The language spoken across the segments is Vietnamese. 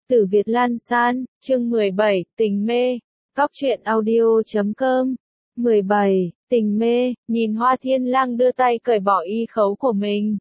Tử Việt Lan San, chương 17, tình mê. Cóc truyện audio.com 17, tình mê, nhìn Hoa Thiên Lang đưa tay cởi bỏ y khấu của mình.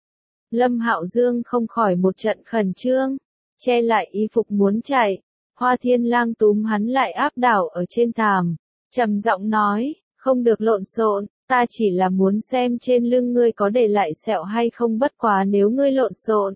Lâm Hạo Dương không khỏi một trận khẩn trương, che lại y phục muốn chạy. Hoa Thiên Lang túm hắn lại áp đảo ở trên thảm, trầm giọng nói, không được lộn xộn, ta chỉ là muốn xem trên lưng ngươi có để lại sẹo hay không, bất quá nếu ngươi lộn xộn,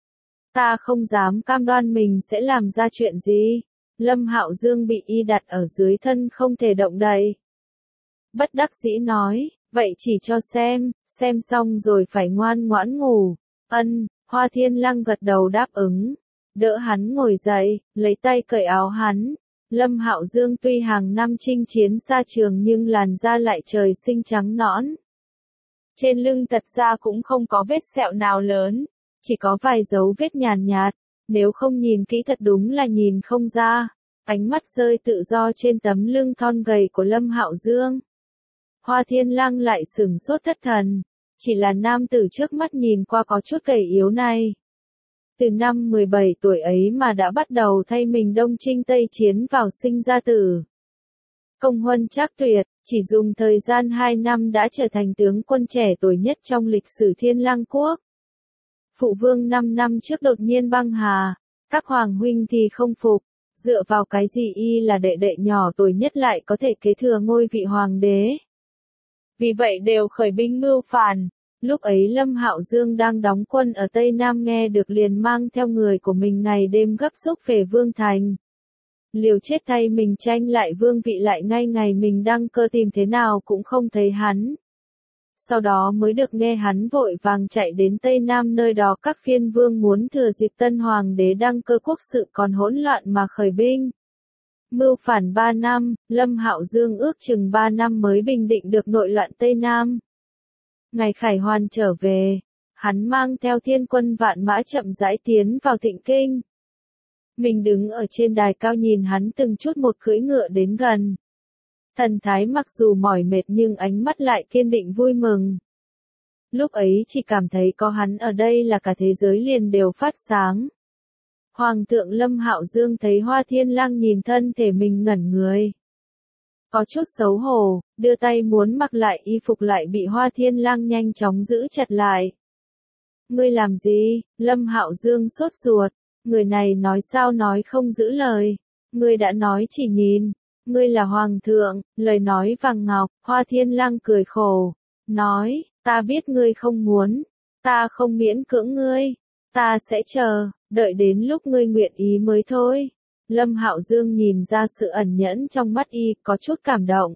ta không dám cam đoan mình sẽ làm ra chuyện gì. Lâm Hạo Dương bị y đặt ở dưới thân không thể động đậy. Bất đắc dĩ nói, vậy chỉ cho xem xong rồi phải ngoan ngoãn ngủ. Ân, Hoa Thiên Lang gật đầu đáp ứng, đỡ hắn ngồi dậy, lấy tay cởi áo hắn. Lâm Hạo Dương tuy hàng năm chinh chiến xa trường nhưng làn da lại trời sinh trắng nõn. Trên lưng thật ra cũng không có vết sẹo nào lớn, chỉ có vài dấu vết nhàn nhạt, nếu không nhìn kỹ thật đúng là nhìn không ra. Ánh mắt rơi tự do trên tấm lưng thon gầy của Lâm Hạo Dương. Hoa Thiên Lang lại sửng sốt thất thần, chỉ là nam tử trước mắt nhìn qua có chút gầy yếu này. Từ năm 17 tuổi ấy mà đã bắt đầu thay mình đông chinh tây chiến vào sinh ra tử. Công huân trác tuyệt, chỉ dùng thời gian 2 năm đã trở thành tướng quân trẻ tuổi nhất trong lịch sử Thiên Lang quốc. Phụ vương 5 năm trước đột nhiên băng hà, các hoàng huynh thì không phục, dựa vào cái gì y là đệ đệ nhỏ tuổi nhất lại có thể kế thừa ngôi vị hoàng đế. Vì vậy đều khởi binh mưu phản. Lúc ấy Lâm Hạo Dương đang đóng quân ở Tây Nam nghe được liền mang theo người của mình ngày đêm gấp rút về Vương Thành. Liều chết thay mình tranh lại vương vị, lại ngay ngày mình đăng cơ tìm thế nào cũng không thấy hắn. Sau đó mới được nghe hắn vội vàng chạy đến Tây Nam, nơi đó các phiên vương muốn thừa dịp tân hoàng đế đăng cơ quốc sự còn hỗn loạn mà khởi binh. Mưu phản 3 năm, Lâm Hạo Dương ước chừng 3 năm mới bình định được nội loạn Tây Nam. Ngày khải hoàn trở về, hắn mang theo thiên quân vạn mã chậm rãi tiến vào Thịnh Kinh. Mình đứng ở trên đài cao nhìn hắn từng chút một cưỡi ngựa đến gần. Thần thái mặc dù mỏi mệt nhưng ánh mắt lại kiên định vui mừng. Lúc ấy chỉ cảm thấy có hắn ở đây là cả thế giới liền đều phát sáng. Hoàng thượng Lâm Hạo Dương thấy Hoa Thiên Lang nhìn thân thể mình ngẩn người. Có chút xấu hổ, đưa tay muốn mặc lại y phục lại bị Hoa Thiên Lang nhanh chóng giữ chặt lại. Ngươi làm gì? Lâm Hạo Dương sốt ruột, người này nói sao nói không giữ lời. Ngươi đã nói chỉ nhìn, ngươi là hoàng thượng, lời nói vàng ngọc. Hoa Thiên Lang cười khổ, nói, ta biết ngươi không muốn, ta không miễn cưỡng ngươi, ta sẽ chờ, đợi đến lúc ngươi nguyện ý mới thôi. Lâm Hạo Dương nhìn ra sự ẩn nhẫn trong mắt y, có chút cảm động.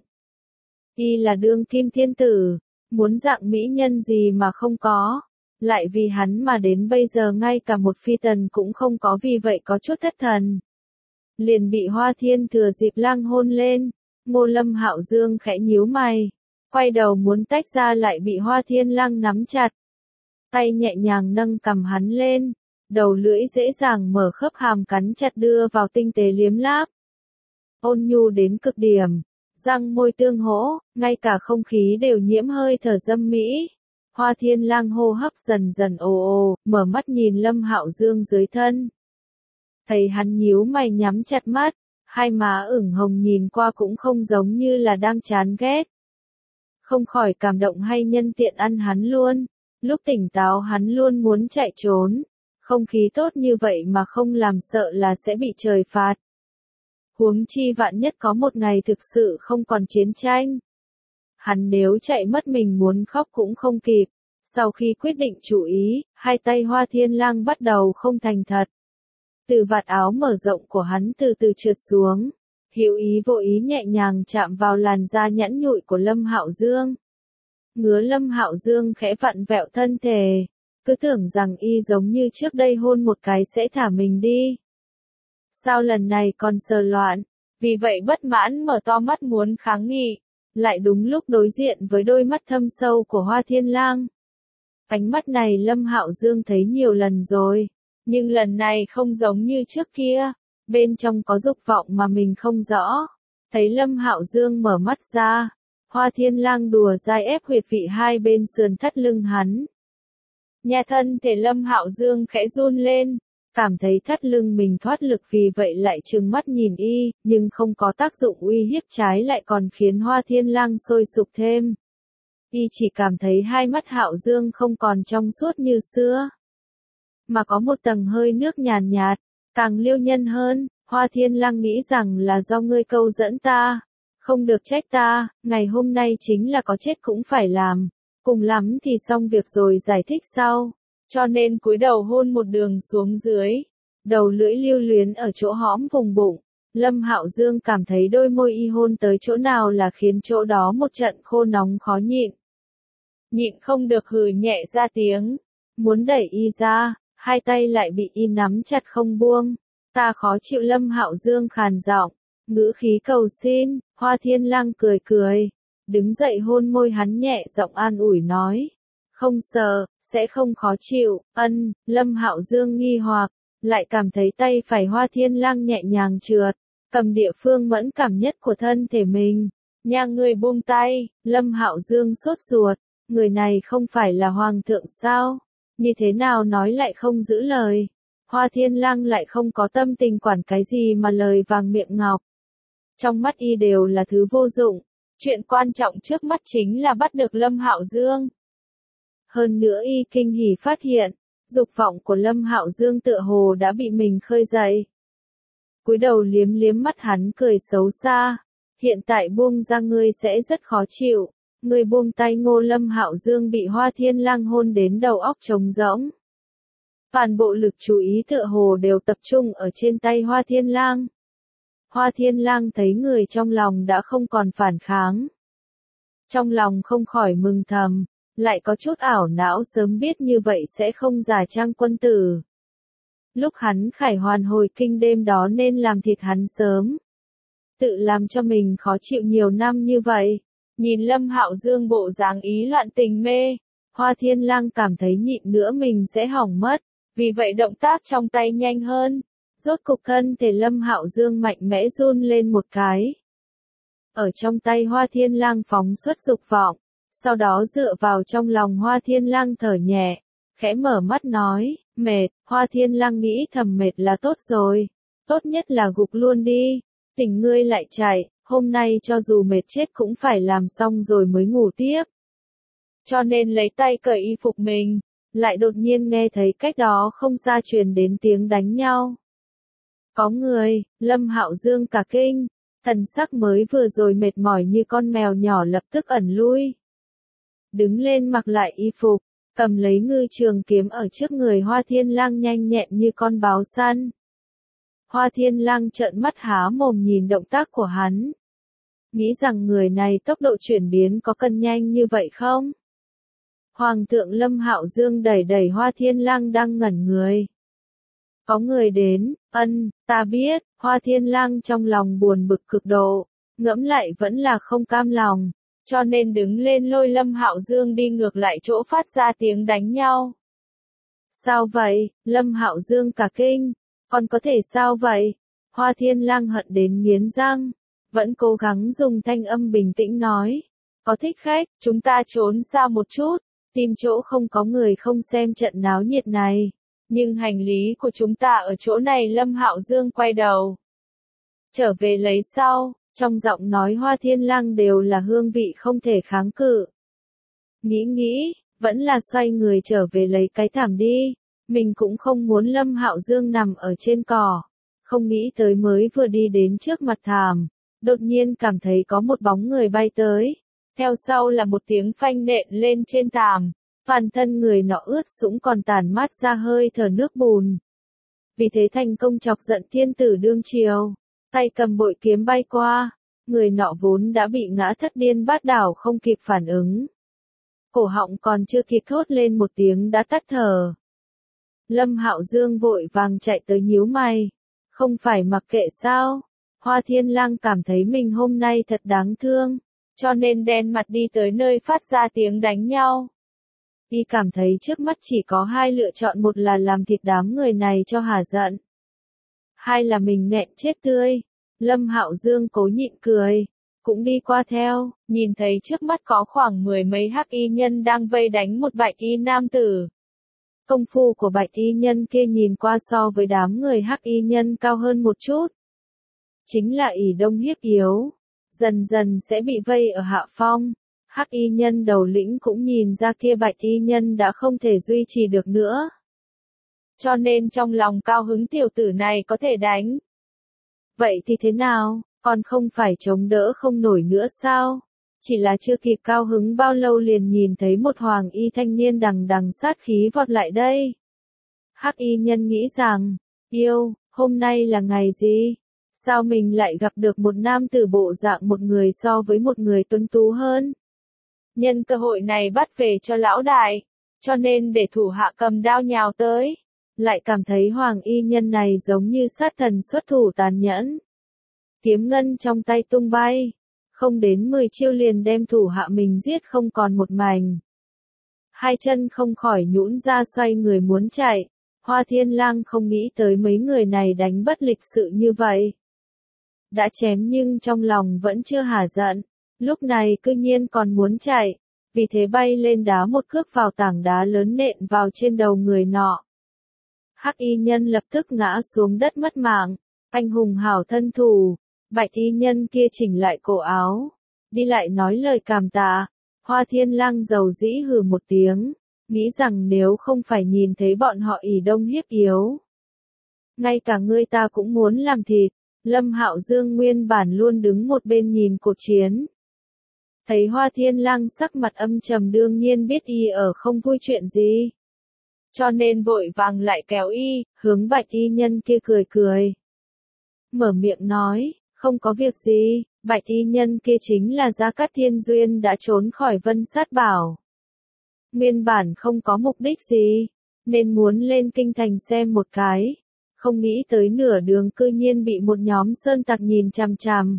Y là đương kim thiên tử, muốn dạng mỹ nhân gì mà không có, lại vì hắn mà đến bây giờ ngay cả một phi tần cũng không có, vì vậy có chút thất thần. Liền bị Hoa Thiên thừa dịp Lang hôn lên. Ngô Lâm Hạo Dương khẽ nhíu mày, quay đầu muốn tách ra lại bị Hoa Thiên Lang nắm chặt. Tay nhẹ nhàng nâng cằm hắn lên, đầu lưỡi dễ dàng mở khớp hàm cắn chặt đưa vào tinh tế liếm láp. Ôn nhu đến cực điểm, răng môi tương hỗ, ngay cả không khí đều nhiễm hơi thở dâm mỹ. Hoa Thiên Lang hô hấp dần dần ồ ồ, mở mắt nhìn Lâm Hạo Dương dưới thân. Thấy hắn nhíu mày nhắm chặt mắt, hai má ửng hồng nhìn qua cũng không giống như là đang chán ghét. Không khỏi cảm động hay nhân tiện ăn hắn luôn. Lúc tỉnh táo hắn luôn muốn chạy trốn. Không khí tốt như vậy mà không làm sợ là sẽ bị trời phạt. Huống chi vạn nhất có một ngày thực sự không còn chiến tranh. Hắn nếu chạy mất mình muốn khóc cũng không kịp. Sau khi quyết định chủ ý, hai tay Hoa Thiên Lang bắt đầu không thành thật. Từ vạt áo mở rộng của hắn từ từ trượt xuống. Hữu ý vô ý nhẹ nhàng chạm vào làn da nhẵn nhụi của Lâm Hạo Dương. Ngứa Lâm Hạo Dương khẽ vặn vẹo thân thể. Cứ tưởng rằng y giống như trước đây hôn một cái sẽ thả mình đi. Sao lần này còn sờ loạn? Vì vậy bất mãn mở to mắt muốn kháng nghị. Lại đúng lúc đối diện với đôi mắt thâm sâu của Hoa Thiên Lang. Ánh mắt này Lâm Hạo Dương thấy nhiều lần rồi. Nhưng lần này không giống như trước kia. Bên trong có dục vọng mà mình không rõ. Thấy Lâm Hạo Dương mở mắt ra. Hoa Thiên Lang đùa dai ép huyệt vị hai bên sườn thắt lưng hắn. Nhà thân thể Lâm Hạo Dương khẽ run lên, cảm thấy thắt lưng mình thoát lực vì vậy lại trừng mắt nhìn y, nhưng không có tác dụng uy hiếp trái lại còn khiến Hoa Thiên Lang sôi sục thêm. Y chỉ cảm thấy hai mắt Hạo Dương không còn trong suốt như xưa, mà có một tầng hơi nước nhàn nhạt, càng liêu nhân hơn. Hoa Thiên Lang nghĩ rằng là do ngươi câu dẫn ta, không được trách ta, ngày hôm nay chính là có chết cũng phải làm, cùng lắm thì xong việc rồi giải thích sau, cho nên cúi đầu hôn một đường xuống dưới, đầu lưỡi lưu luyến ở chỗ hõm vùng bụng. Lâm Hạo Dương cảm thấy đôi môi y hôn tới chỗ nào là khiến chỗ đó một trận khô nóng khó nhịn. Nhịn không được hừ nhẹ ra tiếng, muốn đẩy y ra, hai tay lại bị y nắm chặt không buông. Ta khó chịu. Lâm Hạo Dương khàn giọng, ngữ khí cầu xin. Hoa Thiên Lang cười cười, đứng dậy hôn môi hắn nhẹ giọng an ủi nói, không sợ, sẽ không khó chịu. Ân. Lâm Hạo Dương nghi hoặc, lại cảm thấy tay phải Hoa Thiên Lang nhẹ nhàng trượt, cầm địa phương mẫn cảm nhất của thân thể mình. Nhà người buông tay. Lâm Hạo Dương sốt ruột, người này không phải là hoàng thượng sao? Như thế nào nói lại không giữ lời? Hoa Thiên Lang lại không có tâm tình quản cái gì mà lời vàng miệng ngọc. Trong mắt y đều là thứ vô dụng, chuyện quan trọng trước mắt chính là bắt được Lâm Hạo Dương. Hơn nữa y kinh hỉ phát hiện, dục vọng của Lâm Hạo Dương tựa hồ đã bị mình khơi dậy. Cúi đầu liếm liếm mắt hắn cười xấu xa, hiện tại buông ra ngươi sẽ rất khó chịu. Người buông tay. Ngô. Lâm Hạo Dương bị Hoa Thiên Lang hôn đến đầu óc trống rỗng. Toàn bộ lực chú ý tựa hồ đều tập trung ở trên tay Hoa Thiên Lang. Hoa Thiên Lang thấy người trong lòng đã không còn phản kháng. Trong lòng không khỏi mừng thầm, lại có chút ảo não sớm biết như vậy sẽ không giả trang quân tử. Lúc hắn khải hoàn hồi kinh đêm đó nên làm thịt hắn sớm. Tự làm cho mình khó chịu nhiều năm như vậy. Nhìn Lâm Hạo Dương bộ dáng ý loạn tình mê, Hoa Thiên Lang cảm thấy nhịn nữa mình sẽ hỏng mất, vì vậy động tác trong tay nhanh hơn. Rốt cục thân thể Lâm Hạo Dương mạnh mẽ run lên một cái. Ở trong tay Hoa Thiên Lang phóng xuất dục vọng, sau đó dựa vào trong lòng Hoa Thiên Lang thở nhẹ, khẽ mở mắt nói, mệt. Hoa Thiên Lang nghĩ thầm mệt là tốt rồi, tốt nhất là gục luôn đi, tỉnh ngươi lại chạy. Hôm nay cho dù mệt chết cũng phải làm xong rồi mới ngủ tiếp. Cho nên lấy tay cởi y phục mình, lại đột nhiên nghe thấy cách đó không xa truyền đến tiếng đánh nhau. Có người. Lâm Hạo Dương cả kinh, thần sắc mới vừa rồi mệt mỏi như con mèo nhỏ lập tức ẩn lui. Đứng lên mặc lại y phục, cầm lấy ngư trường kiếm ở trước người Hoa Thiên Lang nhanh nhẹn như con báo săn. Hoa Thiên Lang trợn mắt há mồm nhìn động tác của hắn. Nghĩ rằng người này tốc độ chuyển biến có cần nhanh như vậy không? Hoàng thượng. Lâm Hạo Dương đẩy đẩy Hoa Thiên Lang đang ngẩn người. Có người đến. Ân, ta biết. Hoa Thiên Lang trong lòng buồn bực cực độ, ngẫm lại vẫn là không cam lòng, cho nên đứng lên lôi Lâm Hạo Dương đi ngược lại chỗ phát ra tiếng đánh nhau. Sao vậy? Lâm Hạo Dương cả kinh. Còn có thể sao vậy? Hoa Thiên Lang hận đến nghiến răng, vẫn cố gắng dùng thanh âm bình tĩnh nói, có thích khách, chúng ta trốn xa một chút, tìm chỗ không có người không xem trận náo nhiệt này. Nhưng hành lý của chúng ta ở chỗ này. Lâm Hạo Dương quay đầu, trở về lấy sau, trong giọng nói Hoa Thiên Lang đều là hương vị không thể kháng cự. Nghĩ, vẫn là xoay người trở về lấy cái thảm đi, mình cũng không muốn Lâm Hạo Dương nằm ở trên cỏ. Không nghĩ tới mới vừa đi đến trước mặt thảm, đột nhiên cảm thấy có một bóng người bay tới, theo sau là một tiếng phanh nện lên trên thảm, toàn thân người nọ ướt sũng còn tản mát ra hơi thở nước bùn. Vì thế thành công chọc giận thiên tử đương triều, tay cầm bội kiếm bay qua, người nọ vốn đã bị ngã thất điên bát đảo không kịp phản ứng. Cổ họng còn chưa kịp thốt lên một tiếng đã tắt thở. Lâm Hạo Dương vội vàng chạy tới nhíu mày, không phải mặc kệ sao? Hoa Thiên Lang cảm thấy mình hôm nay thật đáng thương, cho nên đen mặt đi tới nơi phát ra tiếng đánh nhau. Y cảm thấy trước mắt chỉ có hai lựa chọn, một là làm thịt đám người này cho hả giận, hai là mình nghẹn chết tươi. Lâm Hạo Dương cố nhịn cười, cũng đi qua theo, nhìn thấy trước mắt có khoảng 10 mấy hắc y nhân đang vây đánh một bạch y nam tử. Công phu của bạch y nhân kia nhìn qua so với đám người hắc y nhân cao hơn một chút. Chính là ỷ đông hiếp yếu, dần dần sẽ bị vây ở hạ phong. Hắc y nhân đầu lĩnh cũng nhìn ra kia bạch y nhân đã không thể duy trì được nữa. Cho nên trong lòng cao hứng tiểu tử này có thể đánh. Vậy thì thế nào, còn không phải chống đỡ không nổi nữa sao? Chỉ là chưa kịp cao hứng bao lâu liền nhìn thấy một hoàng y thanh niên đằng đằng sát khí vọt lại đây. Hắc y nhân nghĩ rằng, yêu, hôm nay là ngày gì? Sao mình lại gặp được một nam tử bộ dạng một người so với một người tuấn tú hơn? Nhân cơ hội này bắt về cho lão đại, cho nên để thủ hạ cầm đao nhào tới. Lại cảm thấy hoàng y nhân này giống như sát thần xuất thủ tàn nhẫn. Kiếm ngân trong tay tung bay, không đến 10 chiêu liền đem thủ hạ mình giết không còn một mảnh. Hai chân không khỏi nhũn ra xoay người muốn chạy, Hoa Thiên Lang không nghĩ tới mấy người này đánh bất lịch sự như vậy. Đã chém nhưng trong lòng vẫn chưa hả giận, lúc này cư nhiên còn muốn chạy, vì thế bay lên đá một cước vào tảng đá lớn nện vào trên đầu người nọ. Hắc y nhân lập tức ngã xuống đất mất mạng, anh hùng hảo thân thủ, bạch y nhân kia chỉnh lại cổ áo, đi lại nói lời cảm tạ. Hoa Thiên Lang dầu dĩ hừ một tiếng, nghĩ rằng nếu không phải nhìn thấy bọn họ ỷ đông hiếp yếu, ngay cả ngươi ta cũng muốn làm thịt. Lâm Hạo Dương nguyên bản luôn đứng một bên nhìn cuộc chiến. Thấy Hoa Thiên Lang sắc mặt âm trầm đương nhiên biết y ở không vui chuyện gì. Cho nên vội vàng lại kéo y, hướng bạch y nhân kia cười cười. Mở miệng nói, không có việc gì, bạch y nhân kia chính là Gia Cát Thiên Duyên đã trốn khỏi Vân Sát Bảo. Nguyên bản không có mục đích gì, nên muốn lên kinh thành xem một cái. Không nghĩ tới nửa đường cư nhiên bị một nhóm sơn tặc nhìn chằm chằm.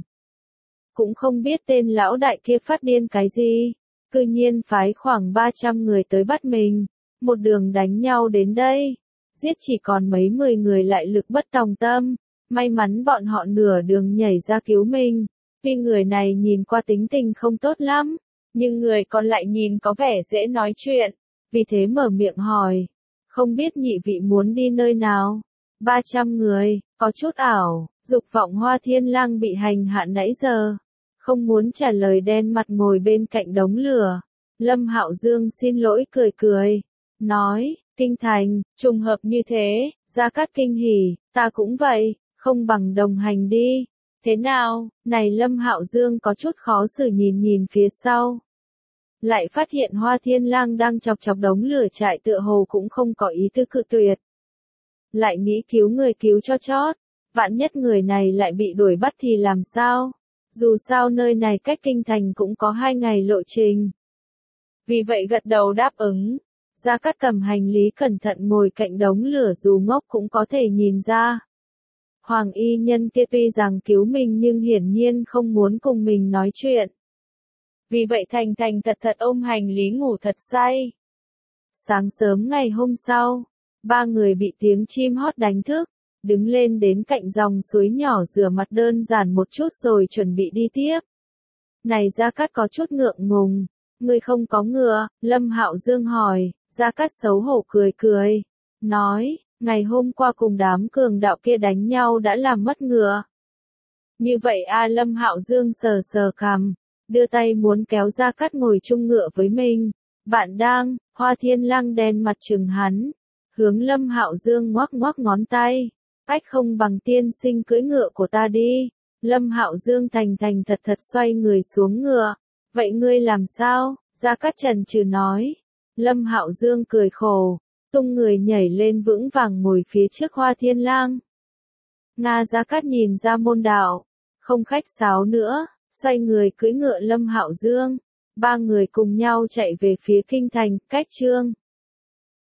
Cũng không biết tên lão đại kia phát điên cái gì, cư nhiên phái khoảng 300 người tới bắt mình, một đường đánh nhau đến đây, giết chỉ còn mấy 10 người lại lực bất tòng tâm, may mắn bọn họ nửa đường nhảy ra cứu mình, vì người này nhìn qua tính tình không tốt lắm, nhưng người còn lại nhìn có vẻ dễ nói chuyện, vì thế mở miệng hỏi, không biết nhị vị muốn đi nơi nào? 300 người, có chút ảo, dục vọng Hoa Thiên Lang bị hành hạ nãy giờ, không muốn trả lời đen mặt ngồi bên cạnh đống lửa. Lâm Hạo Dương xin lỗi cười cười, nói, kinh thành, trùng hợp như thế, Gia Cát kinh hỉ, ta cũng vậy, không bằng đồng hành đi. Thế nào, này Lâm Hạo Dương có chút khó xử nhìn nhìn phía sau. Lại phát hiện Hoa Thiên Lang đang chọc chọc đống lửa trại tựa hồ cũng không có ý tư cự tuyệt. Lại nghĩ cứu người cứu cho chót, vạn nhất người này lại bị đuổi bắt thì làm sao? Dù sao nơi này cách kinh thành cũng có 2 ngày lộ trình. Vì vậy gật đầu đáp ứng. Gia Cát cầm hành lý cẩn thận ngồi cạnh đống lửa dù ngốc cũng có thể nhìn ra. Hoàng y nhân kia tuy rằng cứu mình nhưng hiển nhiên không muốn cùng mình nói chuyện. Vì vậy thành thành thật thật ôm hành lý ngủ thật say. Sáng sớm ngày hôm sau, 3 người bị tiếng chim hót đánh thức, đứng lên đến cạnh dòng suối nhỏ rửa mặt đơn giản một chút rồi chuẩn bị đi tiếp. Này Gia Cát có chút ngượng ngùng, ngươi không có ngựa, Lâm Hạo Dương hỏi, Gia Cát xấu hổ cười cười, nói, ngày hôm qua cùng đám cường đạo kia đánh nhau đã làm mất ngựa. Như vậy Lâm Hạo Dương sờ sờ cằm, đưa tay muốn kéo Gia Cát ngồi chung ngựa với mình. Bạn đang, Hoa Thiên Lang đen mặt trừng hắn, hướng Lâm Hạo Dương ngoắc ngoắc ngón tay, cách không bằng tiên sinh cưỡi ngựa của ta đi. Lâm Hạo Dương thành thành thật thật xoay người xuống ngựa, vậy ngươi làm sao? Gia Cát chần chừ nói. Lâm Hạo Dương cười khổ, tung người nhảy lên vững vàng ngồi phía trước Hoa Thiên Lang. Nga Gia Cát nhìn ra môn đạo, không khách sáo nữa, xoay người cưỡi ngựa Lâm Hạo Dương. 3 người cùng nhau chạy về phía kinh thành, cách chương